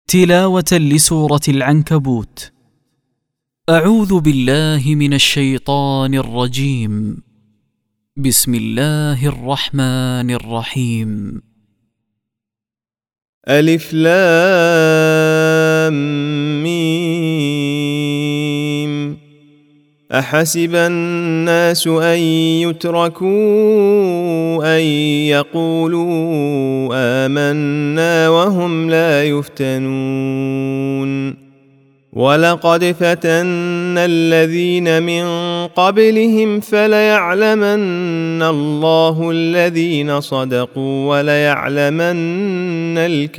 تلاوة لسورة العنكبوت. أعوذ بالله من الشيطان الرجيم. بسم الله الرحمن الرحيم. ألف لام ميم. أحسب الناس أن يتركوا أن يقولوا آمنا وهم لا يفتنون. ولقد فتنا الذين من قبلهم فليعلمن الله الذين صدقوا وليعلمن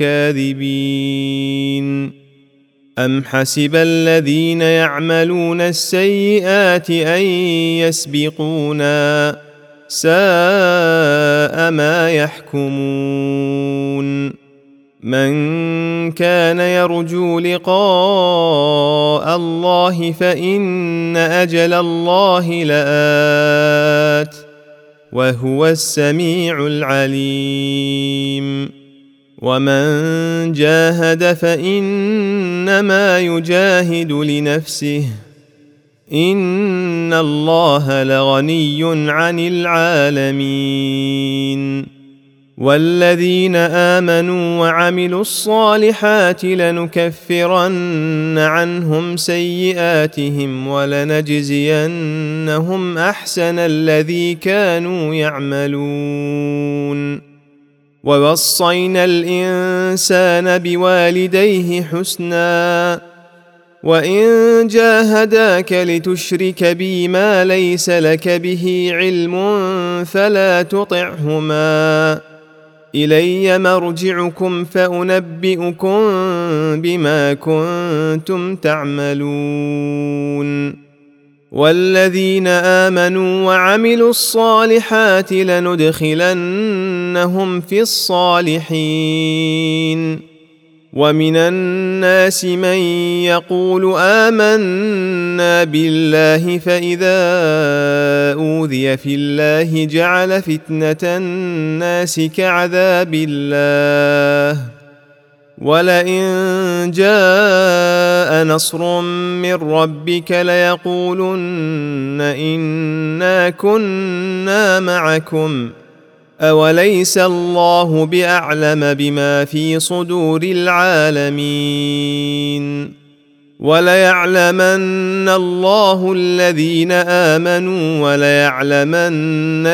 الكاذبين. أم حسب الذين يعملون السيئات أن يسبقونا ساء ما يحكمون. من كان يرجو لقاء الله فإن أجل الله لآت وهو السميع العليم. ومن جاهد فإنما يجاهد لنفسه إن الله لغني عن العالمين. والذين آمنوا وعملوا الصالحات لنكفرن عنهم سيئاتهم ولنجزينهم أحسن الذي كانوا يعملون. ووصينا الإنسان بوالديه حسنا وإن جاهداك لتشرك بي ما ليس لك به علم فلا تطعهما إلي مرجعكم فأنبئكم بما كنتم تعملون. والذين آمنوا وعملوا الصالحات لندخلنهم في الصالحين. ومن الناس من يقول آمنا بالله فإذا أوذي في الله جعل فتنة الناس كعذاب الله ولئن جاء نصر من ربك ليقولن إنا كنا معكم أوليس الله بأعلم بما في صدور العالمين. وليعلمن الله الذين آمنوا وليعلمن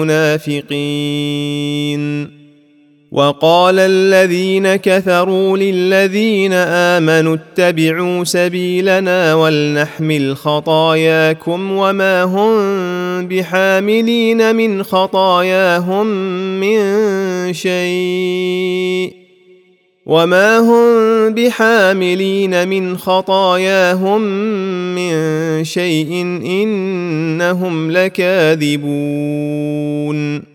المنافقين. وقال الذين كفروا للذين آمنوا اتبعوا سبيلنا ولنحمل خطاياكم وما هم بحاملين من خطاياهم من شيء إنهم لكاذبون.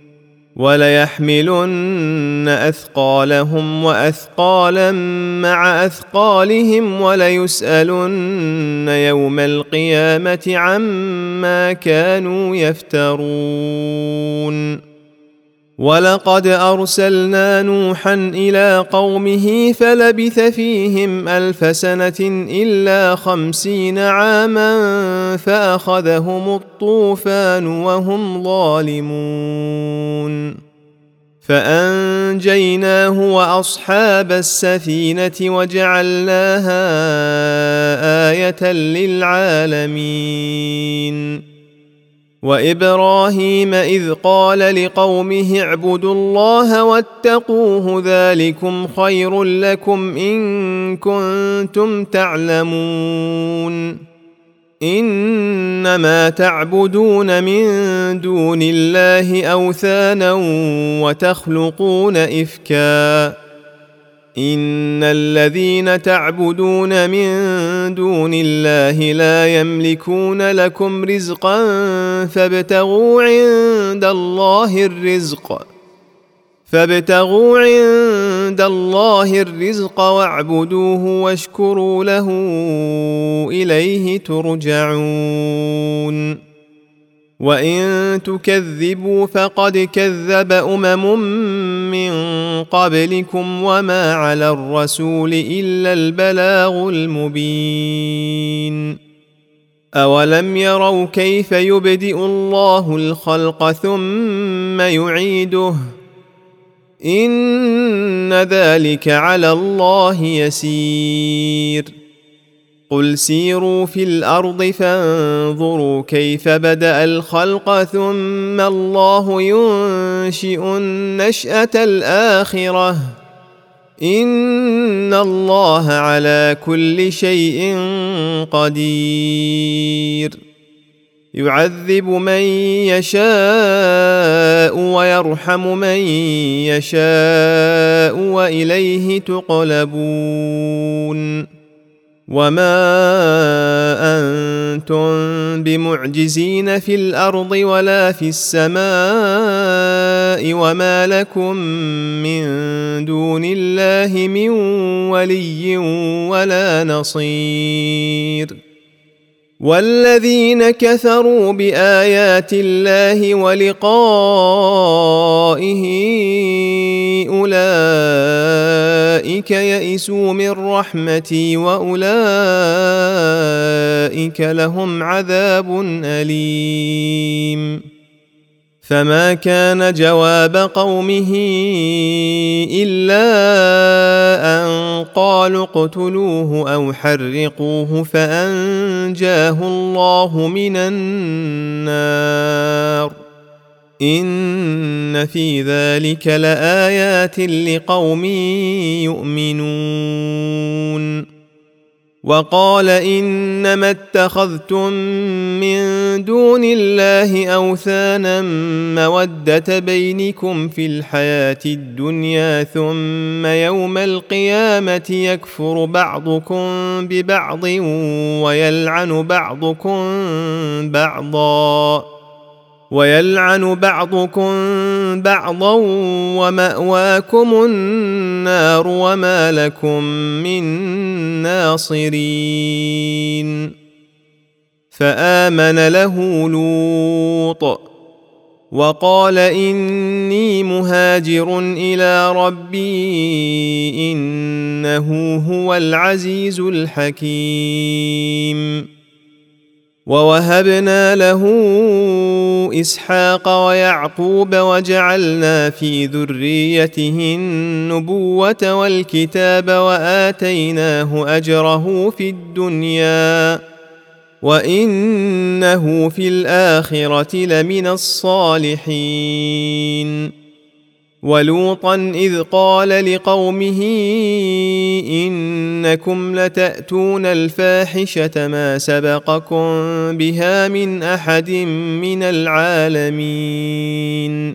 وليحملن أثقالهم وأثقالا مع أثقالهم وليسألن يوم القيامة عما كانوا يفترون. ولقد أرسلنا نوحا إلى قومه فلبث فيهم 1000 سنة إلا 50 عاما فأخذهم الطوفان وهم ظالمون. فأنجيناه وأصحاب السفينة وجعلناها آية للعالمين. وإبراهيم إذ قال لقومه اعبدوا الله واتقوه ذلكم خير لكم إن كنتم تعلمون. إنما تعبدون من دون الله أوثانا وتخلقون إفكا إن الذين تعبدون من دون الله لا يملكون لكم رزقا فابتغوا عند الله الرزق واعبدوه واشكروا له، إليه ترجعون. وإن تكذبوا فقد كذب من قبلكم وما على الرسول إلا البلاغ المبين. أولم يروا كيف يبدئ الله الخلق ثم يعيده إن ذلك على الله يسير. قل سيروا في الأرض فانظروا كيف بدأ الخلق ثم الله ينشئ النشأة الآخرة إن الله على كل شيء قدير. يعذب من يشاء ويرحم من يشاء وإليه تقلبون. وما أنتم بمعجزين في الأرض ولا في السماء وما لكم من دون الله من ولي ولا نصير. والذين كفروا بآيات الله ولقائه أولئك يئسوا من رحمتي وأولئك لهم عذاب أليم. فما كان جواب قومه إلا أن قالوا اقتلوه أو حرقوه فأنجاه الله من النار إن في ذلك لآيات لقوم يؤمنون. وقال إنما اتخذتم من دون الله أوثانا مودة بينكم في الحياة الدنيا ثم يوم القيامة يكفر بعضكم ببعض ويلعن بعضكم بعضا ومأواكم النار وما لكم من ناصرين. فآمن له لوط وقال إني مهاجر إلى ربي إنه هو العزيز الحكيم. ووهبنا له إسحاق ويعقوب وجعلنا في ذريته النبوة والكتاب وآتيناه أجره في الدنيا وإنه في الآخرة لمن الصالحين. ولوطا إذ قال لقومه إنكم لتأتون الفاحشة ما سبقكم بها من أحد من العالمين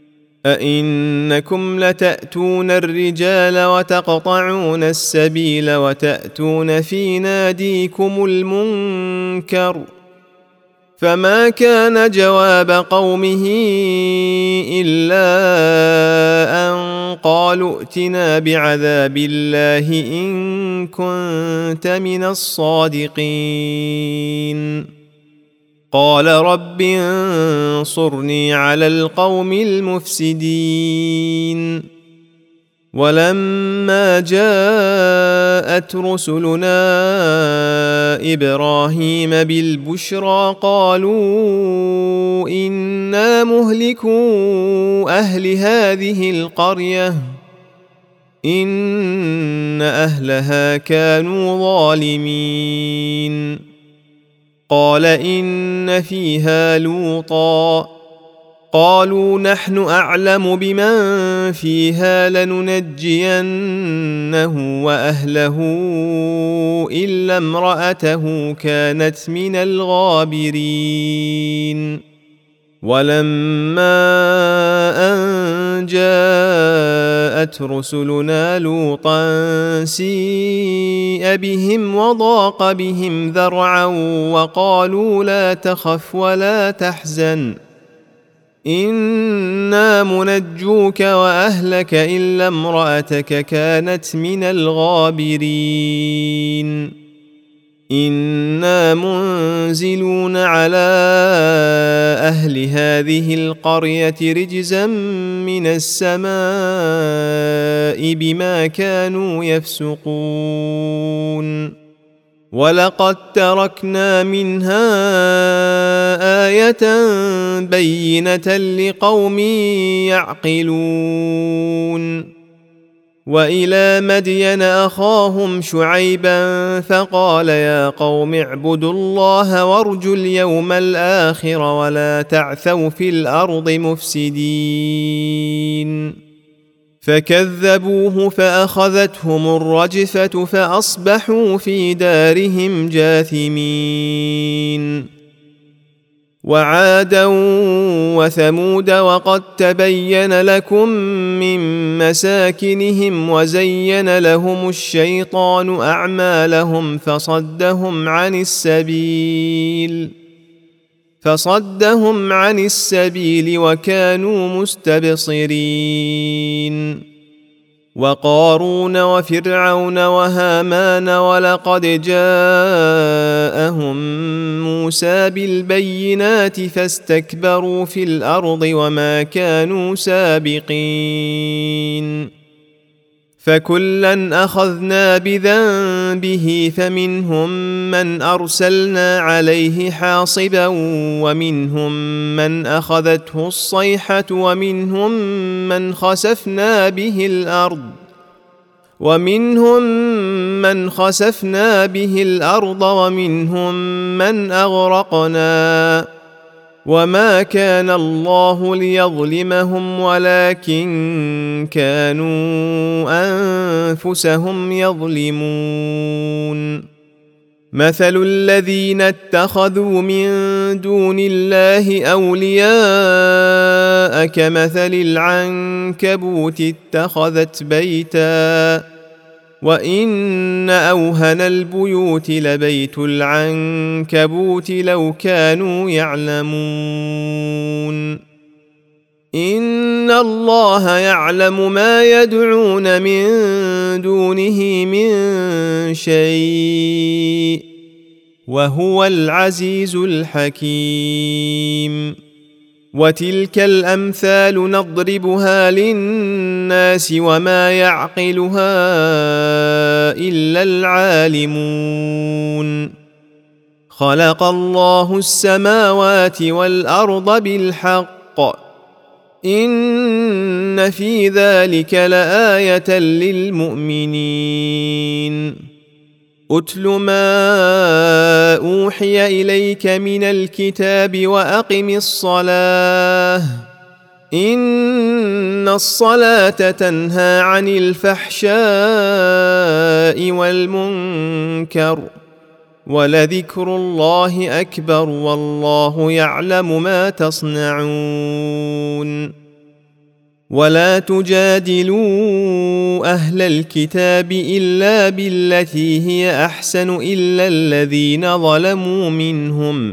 أئنكم لتأتون الرجال وتقطعون السبيل وتأتون في ناديكم المنكر. فما كان جواب قومه إلا أن قالوا ائتنا بعذاب الله إن كنت من الصادقين. قال رب انصرني على القوم المفسدين. ولما جاءت رسلنا إبراهيم بالبشرى قالوا إنا مهلكو أهل هذه القرية إن أهلها كانوا ظالمين. قال إن فيها لوطا قالوا نحن أعلم بمن فيها لننجينه وأهله إلا امرأته كانت من الغابرين. ولما أن جاءت رسلنا لوطا سيء بهم وضاق بهم ذرعا وقالوا لا تخف ولا تحزن إنا منجوك وأهلك إلا امرأتك كانت من الغابرين. إنا منزلون على أهل هذه القرية رجزا من السماء بما كانوا يفسقون ولقد تركنا منها آية بينة لقوم يعقلون وإلى مدين أخاهم شعيبا فقال يا قوم اعبدوا الله وارجوا اليوم الآخر ولا تعثوا في الأرض مفسدين فكذبوه فأخذتهم الرجفة فأصبحوا في دارهم جاثمين وعادا وثمود وقد تبين لكم من مساكنهم وزين لهم الشيطان أعمالهم فصدهم عن السبيل وكانوا مستبصرين وقارون وفرعون وهامان ولقد جاءهم موسى بالبينات فاستكبروا في الأرض وما كانوا سابقين فكلا أخذنا بذنبه فمنهم من أرسلنا عليه حاصبا ومنهم من أخذته الصيحة ومنهم من خسفنا به الأرض ومنهم من أغرقنا وما كان الله ليظلمهم ولكن كانوا أنفسهم يظلمون مثل الذين اتخذوا من دون الله أولياء كمثل العنكبوت اتخذت بيتا وإن أوهن البيوت لبيت العنكبوت لو كانوا يعلمون إن الله يعلم ما يدعون من دونه من شيء وهو العزيز الحكيم وتلك الأمثال نضربها للناس وما يعقلها إلا العالمون خلق الله السماوات والأرض بالحق إن في ذلك لآية للمؤمنين أتل ما أوحي إليك من الكتاب وأقم الصلاة إن الصلاة تنهى عن الفحشاء والمنكر ولذكر الله أكبر والله يعلم ما تصنعون ولا تجادلوا أهل الكتاب إلا بالتي هي أحسن إلا الذين ظلموا منهم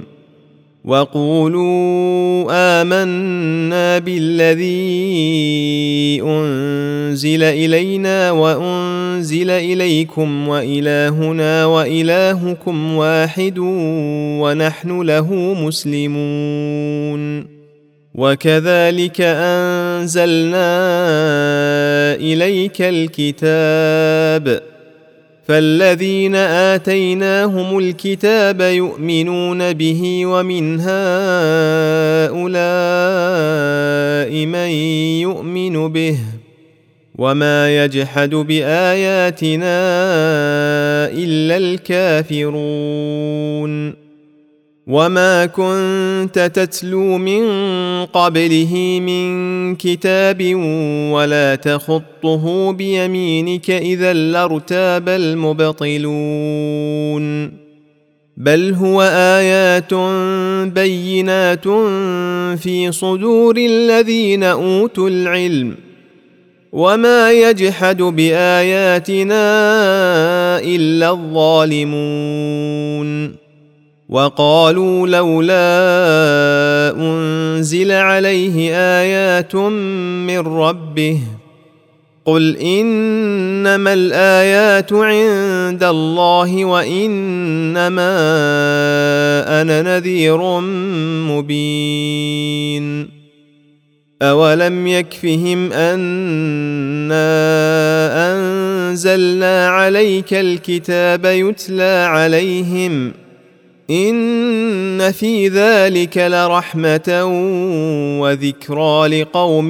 وقولوا آمنا بالذي أنزل إلينا وأنزل إليكم وإلهنا وإلهكم واحد ونحن له مسلمون وكذلك أنزلنا إليك الكتاب فالذين آتيناهم الكتاب يؤمنون به ومن هؤلاء من يؤمن به وما يجحد بآياتنا إلا الكافرون وما كنت تتلو من قبله من كتاب ولا تخطه بيمينك إذا لارتاب المبطلون بل هو آيات بينات في صدور الذين أوتوا العلم وما يجحد بآياتنا إلا الظالمون وقالوا لولا أنزل عليه آيات من ربه قل إنما الآيات عند الله وإنما أنا نذير مبين أولم يكفهم أنا أنزلنا عليك الكتاب يتلى عليهم إن في ذلك لرحمة وذكرى لقوم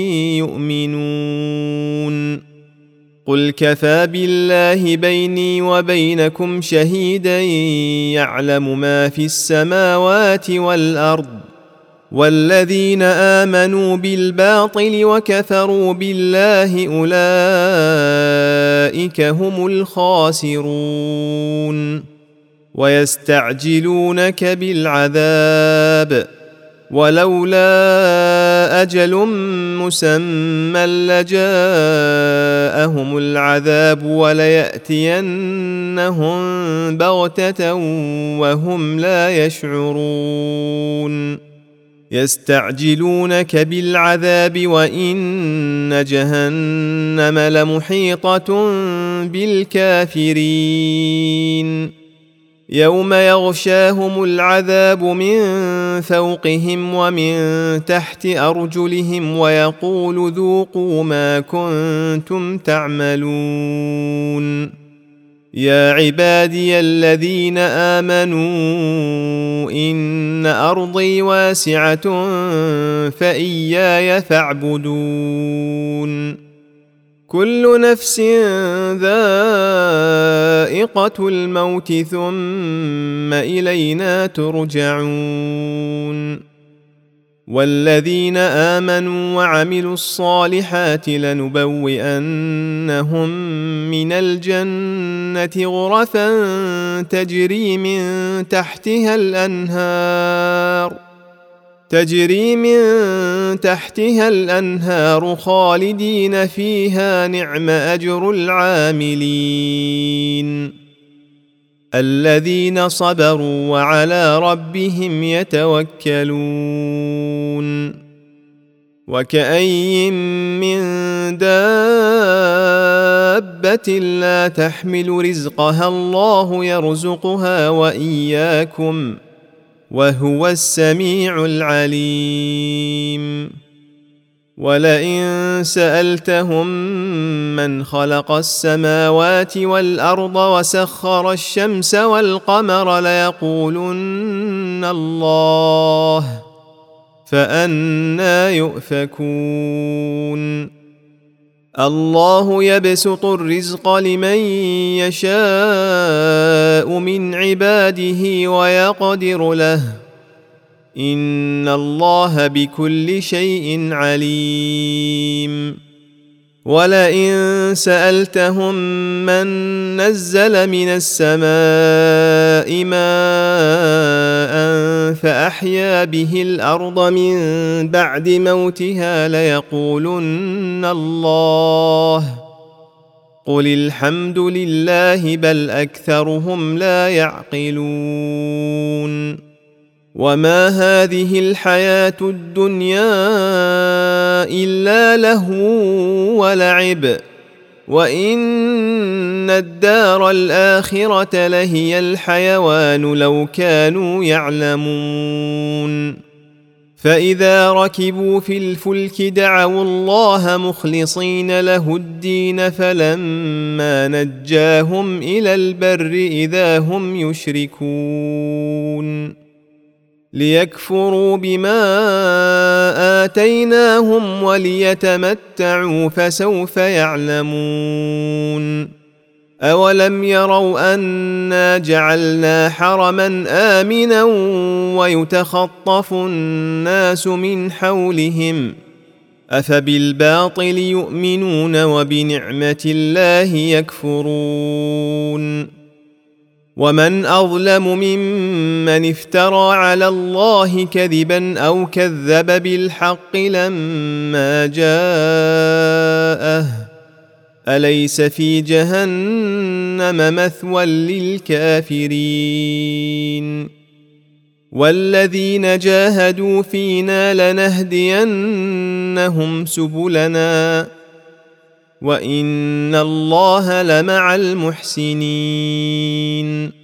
يؤمنون قل كفى بالله بيني وبينكم شهيدا يعلم ما في السماوات والأرض والذين آمنوا بالباطل وكفروا بالله أولئك هم الخاسرون ويستعجلونك بالعذاب ولولا أجل مسمى لجاءهم العذاب وليأتينهم بغتة وهم لا يشعرون يستعجلونك بالعذاب وإن جهنم لمحيطة بالكافرين يوم يغشاهم العذاب من فوقهم ومن تحت أرجلهم ويقول ذوقوا ما كنتم تعملون يا عبادي الذين آمنوا إن أرضي واسعة فإياي فاعبدون كل نفس ذائقة الموت ثم إلينا ترجعون والذين آمنوا وعملوا الصالحات لنبوئنهم من الجنة غرفا تجري من تحتها الأنهار خالدين فيها نعم أجر العاملين الذين صبروا وعلى ربهم يتوكلون وكأين من دابة لا تحمل رزقها الله يرزقها وإياكم وهو السميع العليم ولئن سألتهم من خلق السماوات والأرض وسخر الشمس والقمر ليقولن الله فأنى يؤفكون الله يبسط الرزق لمن يشاء من عباده ويقدر له إن الله بكل شيء عليم ولئن سألتهم من نزل من السماء ماء فأحيا به الأرض من بعد موتها ليقولن الله قل الحمد لله بل أكثرهم لا يعقلون وما هذه الحياة الدنيا إلا لهو ولعب وإن الدار الآخرة لهي الحيوان لو كانوا يعلمون فإذا ركبوا في الفلك دعوا الله مخلصين له الدين فلما نجاهم إلى البر إذا هم يشركون ليكفروا بما آتيناهم وليتمتعوا فسوف يعلمون أولم يروا أنا جعلنا حرما آمنا ويتخطف الناس من حولهم أفبالباطل يؤمنون وبنعمة الله يكفرون ومن أظلم ممن افترى على الله كذبا أو كذب بالحق لما جاءه أليس في جهنم مثوى للكافرين والذين جاهدوا فينا لنهدينهم سبلنا وإن الله لمع المحسنين.